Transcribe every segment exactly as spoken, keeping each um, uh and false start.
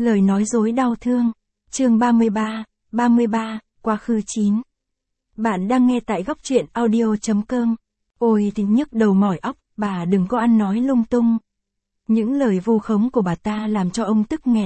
Lời nói dối đau thương. Chương ba mươi ba, ba mươi ba, quá khứ chín. Bạn đang nghe tại góc truyện audio chấm com. Ôi thì nhức đầu mỏi óc, bà đừng có ăn nói lung tung. Những lời vu khống của bà ta làm cho ông tức nghẹn.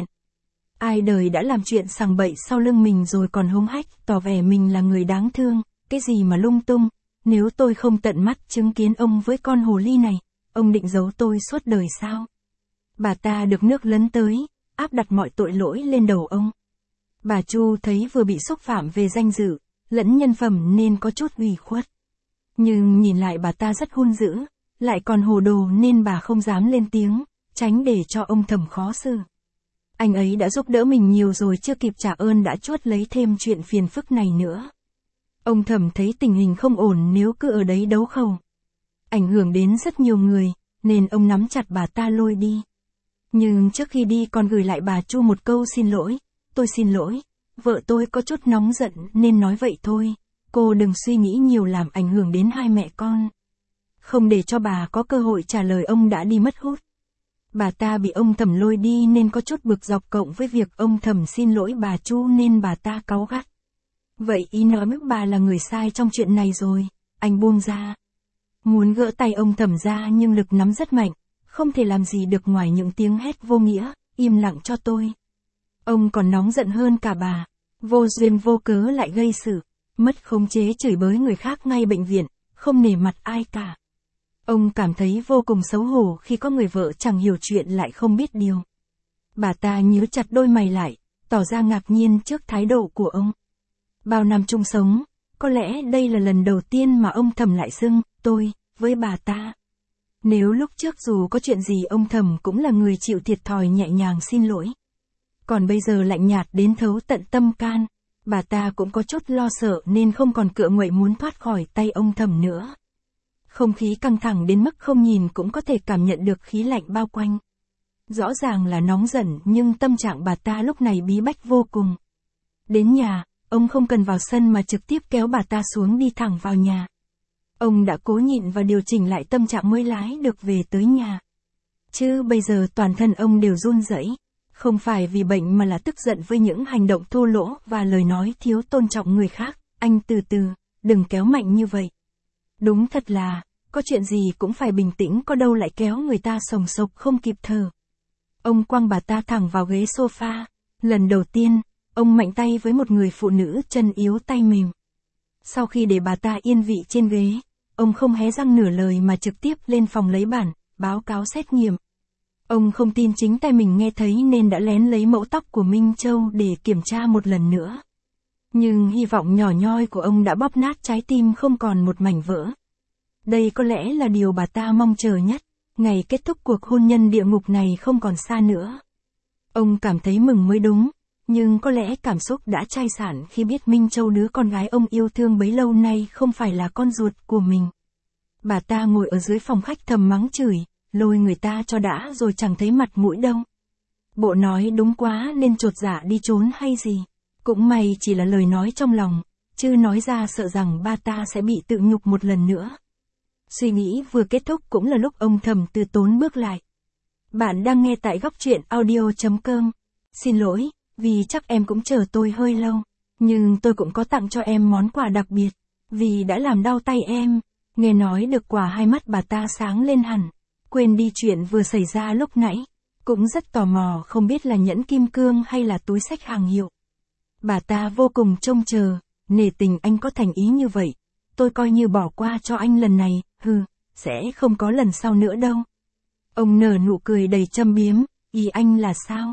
Ai đời đã làm chuyện sằng bậy sau lưng mình rồi còn hống hách, tỏ vẻ mình là người đáng thương, cái gì mà lung tung, nếu tôi không tận mắt chứng kiến ông với con hồ ly này, ông định giấu tôi suốt đời sao? Bà ta được nước lấn tới, áp đặt mọi tội lỗi lên đầu ông. Bà Chu thấy vừa bị xúc phạm về danh dự, lẫn nhân phẩm nên có chút ủy khuất. Nhưng nhìn lại bà ta rất hung dữ, lại còn hồ đồ nên bà không dám lên tiếng, tránh để cho ông Thẩm khó xử. Anh ấy đã giúp đỡ mình nhiều rồi, chưa kịp trả ơn đã chuốt lấy thêm chuyện phiền phức này nữa. Ông Thẩm thấy tình hình không ổn nếu cứ ở đấy đấu khẩu. Ảnh hưởng đến rất nhiều người, nên ông nắm chặt bà ta lôi đi. Nhưng trước khi đi còn gửi lại bà Chu một câu xin lỗi. Tôi xin lỗi, vợ tôi có chút nóng giận nên nói vậy thôi. Cô đừng suy nghĩ nhiều làm ảnh hưởng đến hai mẹ con. Không để cho bà có cơ hội trả lời, ông đã đi mất hút. Bà ta bị ông Thẩm lôi đi nên có chút bực dọc, cộng với việc ông Thẩm xin lỗi bà Chu nên bà ta cáu gắt. Vậy ý nói mức bà là người sai trong chuyện này rồi, anh buông ra. Muốn gỡ tay ông Thẩm ra nhưng lực nắm rất mạnh, không thể làm gì được ngoài những tiếng hét vô nghĩa, im lặng cho tôi. Ông còn nóng giận hơn cả bà, vô duyên vô cớ lại gây sự, mất khống chế chửi bới người khác ngay bệnh viện, không nể mặt ai cả. Ông cảm thấy vô cùng xấu hổ khi có người vợ chẳng hiểu chuyện lại không biết điều. Bà ta nhíu chặt đôi mày lại, tỏ ra ngạc nhiên trước thái độ của ông. Bao năm chung sống, có lẽ đây là lần đầu tiên mà ông Thẩm lại xưng tôi với bà ta. Nếu lúc trước dù có chuyện gì ông Thẩm cũng là người chịu thiệt thòi nhẹ nhàng xin lỗi. Còn bây giờ lạnh nhạt đến thấu tận tâm can, bà ta cũng có chút lo sợ nên không còn cựa nguậy muốn thoát khỏi tay ông Thẩm nữa. Không khí căng thẳng đến mức không nhìn cũng có thể cảm nhận được khí lạnh bao quanh. Rõ ràng là nóng giận nhưng tâm trạng bà ta lúc này bí bách vô cùng. Đến nhà, ông không cần vào sân mà trực tiếp kéo bà ta xuống đi thẳng vào nhà. Ông đã cố nhịn và điều chỉnh lại tâm trạng mới lái được về tới nhà. Chứ bây giờ toàn thân ông đều run rẩy, không phải vì bệnh mà là tức giận với những hành động thô lỗ và lời nói thiếu tôn trọng người khác. Anh từ từ, đừng kéo mạnh như vậy. Đúng thật là, có chuyện gì cũng phải bình tĩnh, có đâu lại kéo người ta sồng sộc không kịp thở. Ông quăng bà ta thẳng vào ghế sofa. Lần đầu tiên, ông mạnh tay với một người phụ nữ chân yếu tay mềm. Sau khi để bà ta yên vị trên ghế, ông không hé răng nửa lời mà trực tiếp lên phòng lấy bản, báo cáo xét nghiệm. Ông không tin chính tay mình nghe thấy nên đã lén lấy mẫu tóc của Minh Châu để kiểm tra một lần nữa. Nhưng hy vọng nhỏ nhoi của ông đã bóp nát trái tim không còn một mảnh vỡ. Đây có lẽ là điều bà ta mong chờ nhất, ngày kết thúc cuộc hôn nhân địa ngục này không còn xa nữa. Ông cảm thấy mừng mới đúng, nhưng có lẽ cảm xúc đã chai sạn khi biết Minh Châu, đứa con gái ông yêu thương bấy lâu nay, không phải là con ruột của mình. Bà ta ngồi ở dưới phòng khách thầm mắng chửi, lôi người ta cho đã rồi chẳng thấy mặt mũi đâu. Bộ nói đúng quá nên chột dạ đi trốn hay gì. Cũng may chỉ là lời nói trong lòng, chứ nói ra sợ rằng ba ta sẽ bị tự nhục một lần nữa. Suy nghĩ vừa kết thúc cũng là lúc ông Thẩm từ tốn bước lại. Bạn đang nghe tại góc truyện audio chấm com. Xin lỗi, vì chắc em cũng chờ tôi hơi lâu. Nhưng tôi cũng có tặng cho em món quà đặc biệt, vì đã làm đau tay em. Nghe nói được quà, hai mắt bà ta sáng lên hẳn. Quên đi chuyện vừa xảy ra lúc nãy. Cũng rất tò mò không biết là nhẫn kim cương hay là túi xách hàng hiệu. Bà ta vô cùng trông chờ, nể tình anh có thành ý như vậy. Tôi coi như bỏ qua cho anh lần này, hừ, sẽ không có lần sau nữa đâu. Ông nở nụ cười đầy châm biếm, ý anh là sao?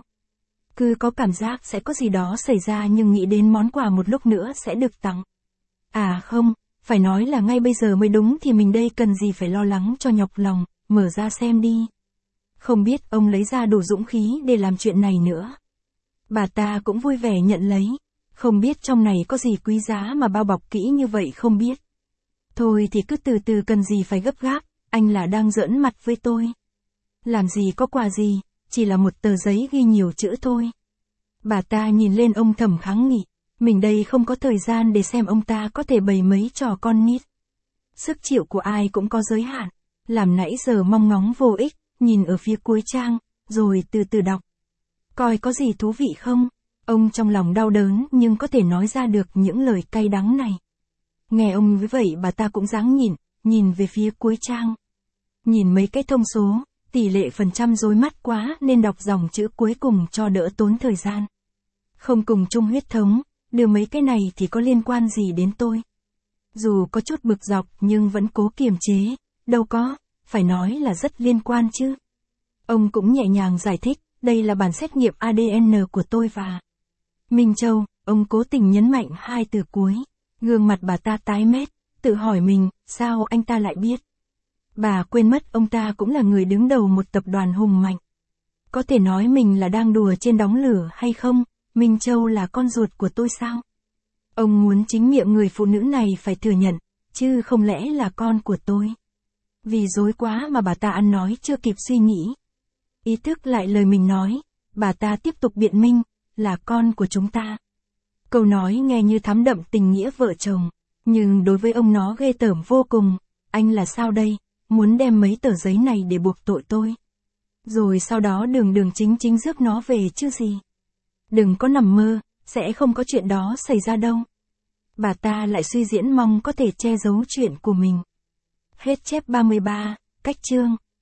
Cứ có cảm giác sẽ có gì đó xảy ra nhưng nghĩ đến món quà một lúc nữa sẽ được tặng. À không, phải nói là ngay bây giờ mới đúng, thì mình đây cần gì phải lo lắng cho nhọc lòng, mở ra xem đi. Không biết ông lấy ra đủ dũng khí để làm chuyện này nữa. Bà ta cũng vui vẻ nhận lấy, không biết trong này có gì quý giá mà bao bọc kỹ như vậy không biết. Thôi thì cứ từ từ, cần gì phải gấp gáp, anh là đang giỡn mặt với tôi. Làm gì có quà gì, chỉ là một tờ giấy ghi nhiều chữ thôi. Bà ta nhìn lên ông Thẩm kháng nghị, mình đây không có thời gian để xem ông ta có thể bày mấy trò con nít. Sức chịu của ai cũng có giới hạn, làm nãy giờ mong ngóng vô ích, nhìn ở phía cuối trang, rồi từ từ đọc. coi có gì thú vị không? Ông trong lòng đau đớn nhưng có thể nói ra được những lời cay đắng này. Nghe ông với vậy bà ta cũng ráng nhịn, nhìn về phía cuối trang. Nhìn mấy cái thông số, tỷ lệ phần trăm rối mắt quá nên đọc dòng chữ cuối cùng cho đỡ tốn thời gian. Không cùng chung huyết thống, đưa mấy cái này thì có liên quan gì đến tôi? Dù có chút bực dọc nhưng vẫn cố kiềm chế, đâu có, phải nói là rất liên quan chứ. Ông cũng nhẹ nhàng giải thích, đây là bản xét nghiệm a đê en của tôi và Minh Châu, ông cố tình nhấn mạnh hai từ cuối. Gương mặt bà ta tái mét, tự hỏi mình, sao anh ta lại biết? Bà quên mất ông ta cũng là người đứng đầu một tập đoàn hùng mạnh. Có thể nói mình là đang đùa trên đống lửa hay không? Minh Châu là con ruột của tôi sao? Ông muốn chính miệng người phụ nữ này phải thừa nhận, chứ không lẽ là con của tôi? Vì dối quá mà bà ta ăn nói chưa kịp suy nghĩ. Ý thức lại lời mình nói, bà ta tiếp tục biện minh, là con của chúng ta. Câu nói nghe như thắm đậm tình nghĩa vợ chồng, nhưng đối với ông nó ghê tởm vô cùng. Anh là sao đây, muốn đem mấy tờ giấy này để buộc tội tôi? Rồi sau đó đường đường chính chính rước nó về chứ gì? Đừng có nằm mơ, sẽ không có chuyện đó xảy ra đâu. Bà ta lại suy diễn mong có thể che giấu chuyện của mình. Hết chép ba mươi ba, cách chương.